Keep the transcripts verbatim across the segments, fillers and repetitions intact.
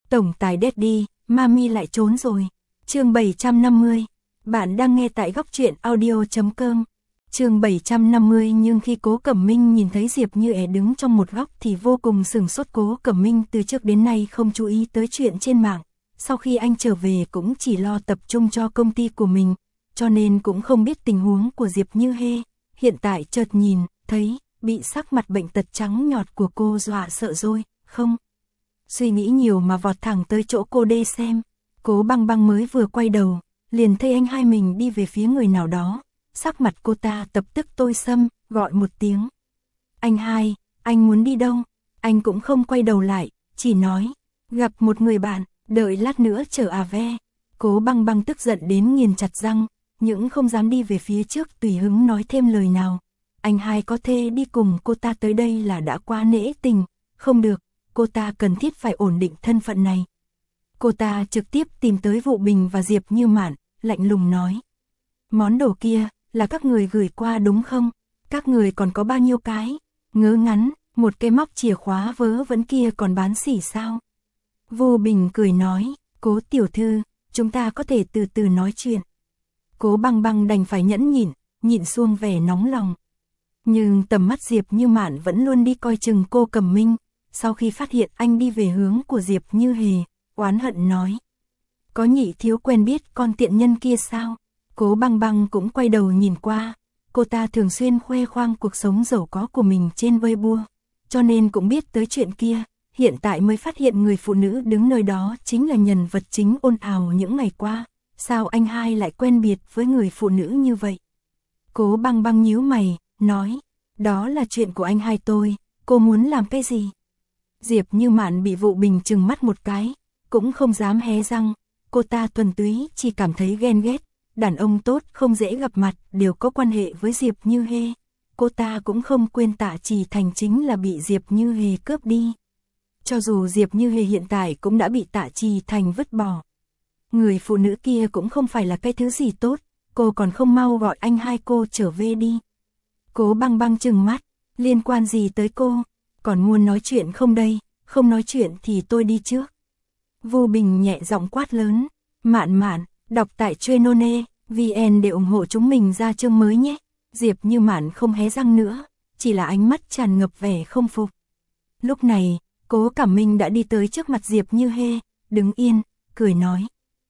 Tổng tài Daddy, Mami lại trốn rồi. Chương bảy trăm năm mươi. Bạn đang nghe tại góc truyện audio chấm com. Chương bảy trăm năm mươi. Nhưng khi Cố Cẩm Minh nhìn thấy Diệp Như È đứng trong một góc thì vô cùng sửng sốt. Cố Cẩm Minh từ trước đến nay không chú ý tới chuyện trên mạng. Sau khi anh trở về cũng chỉ lo tập trung cho công ty của mình, cho nên cũng không biết tình huống của Diệp Như Hê. Hiện tại chợt nhìn, thấy, bị sắc mặt bệnh tật trắng nhọt của cô dọa sợ rồi, không? Suy nghĩ nhiều mà vọt thẳng tới chỗ cô đê xem. Cố Băng Băng mới vừa quay đầu, liền thấy anh hai mình đi về phía người nào đó. Sắc mặt cô ta tập tức tối sầm, gọi một tiếng. Anh hai, anh muốn đi đâu? Anh cũng không quay đầu lại, chỉ nói, gặp một người bạn, đợi lát nữa chờ à ve. Cố Băng Băng tức giận đến nghiền chặt răng, nhưng không dám đi về phía trước tùy hứng nói thêm lời nào. Anh hai có thể đi cùng cô ta tới đây là đã quá nể tình, không được, cô ta cần thiết phải ổn định thân phận này. Cô ta trực tiếp tìm tới Vụ Bình và Diệp Như Mạn, lạnh lùng nói. Món đồ kia, là các người gửi qua đúng không? Các người còn có bao nhiêu cái? Ngớ ngắn, một cái móc chìa khóa vớ vẩn kia còn bán xỉ sao? Vô Bình cười nói, Cố tiểu thư, chúng ta có thể từ từ nói chuyện. Cố Băng Băng đành phải nhẫn nhịn, nhịn xuông vẻ nóng lòng. Nhưng tầm mắt Diệp Như Mạn vẫn luôn đi coi chừng cô Cẩm Minh. Sau khi phát hiện anh đi về hướng của Diệp Như Hề, oán hận nói. Có nhị thiếu quen biết con tiện nhân kia sao? Cố Băng Băng cũng quay đầu nhìn qua. Cô ta thường xuyên khoe khoang cuộc sống giàu có của mình trên Weibo, cho nên cũng biết tới chuyện kia. Hiện tại mới phát hiện người phụ nữ đứng nơi đó chính là nhân vật chính ồn ào những ngày qua. Sao anh hai lại quen biệt với người phụ nữ như vậy? Cố Băng Băng nhíu mày, nói. Đó là chuyện của anh hai tôi, cô muốn làm cái gì? Diệp Như Mạn bị Vụ Bình trừng mắt một cái, cũng không dám hé răng. Cô ta thuần túy chỉ cảm thấy ghen ghét. Đàn ông tốt không dễ gặp mặt, đều có quan hệ với Diệp Như Hê. Cô ta cũng không quên Tạ Trì Thành chính là bị Diệp Như Hề cướp đi. Cho dù Diệp Như Hề hiện tại cũng đã bị Tạ Trì Thành vứt bỏ. Người phụ nữ kia cũng không phải là cái thứ gì tốt, cô còn không mau gọi anh hai cô trở về đi. Cố Băng Băng trừng mắt, liên quan gì tới cô, còn muốn nói chuyện không đây, không nói chuyện thì tôi đi trước. Vô Bình nhẹ giọng quát lớn, Mạn Mạn, đọc tại Chuyên.one, vê en để ủng hộ chúng mình ra chương mới nhé. Diệp Như Mạn không hé răng nữa, chỉ là ánh mắt tràn ngập vẻ không phục. Lúc này, Cố Cẩm Minh đã đi tới trước mặt Diệp Như Hê, đứng yên, cười nói.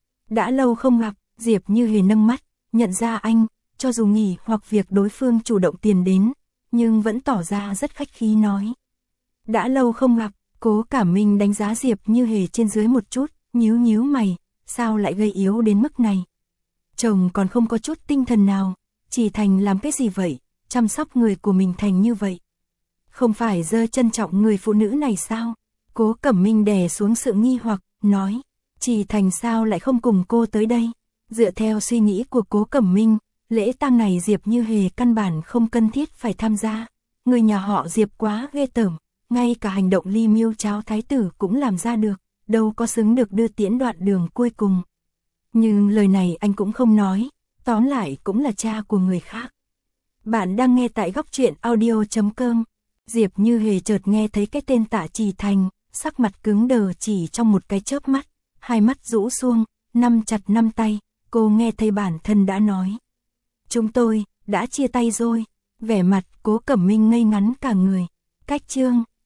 Đã lâu không gặp, Diệp Như Hề nâng mắt, nhận ra anh, cho dù nghỉ hoặc việc đối phương chủ động tiền đến, nhưng vẫn tỏ ra rất khách khí nói. Đã lâu không gặp, Cố Cẩm Minh đánh giá Diệp Như Hề trên dưới một chút, nhíu nhíu mày, sao lại gây yếu đến mức này? Chồng còn không có chút tinh thần nào, chỉ thành làm cái gì vậy, chăm sóc người của mình thành như vậy. Không phải dơ trân trọng người phụ nữ này sao? Cố Cẩm Minh đè xuống sự nghi hoặc, nói. Chỉ thành sao lại không cùng cô tới đây? Dựa theo suy nghĩ của Cố Cẩm Minh, lễ tang này Diệp Như Hề căn bản không cần thiết phải tham gia. Người nhà họ Diệp quá ghê tởm, ngay cả hành động ly miêu cháo thái tử cũng làm ra được, đâu có xứng được đưa tiễn đoạn đường cuối cùng. Nhưng lời này anh cũng không nói, tóm lại cũng là cha của người khác. Bạn đang nghe tại góc truyện audio chấm com. Diệp Như Hề chợt nghe thấy cái tên Tạ Trì Thành, sắc mặt cứng đờ chỉ trong một cái chớp mắt, hai mắt rũ xuống, nắm chặt nắm tay, cô nghe thấy bản thân đã nói. Chúng tôi, đã chia tay rồi. Vẻ mặt Cố Cẩm Minh ngây ngắn cả người. Cách chương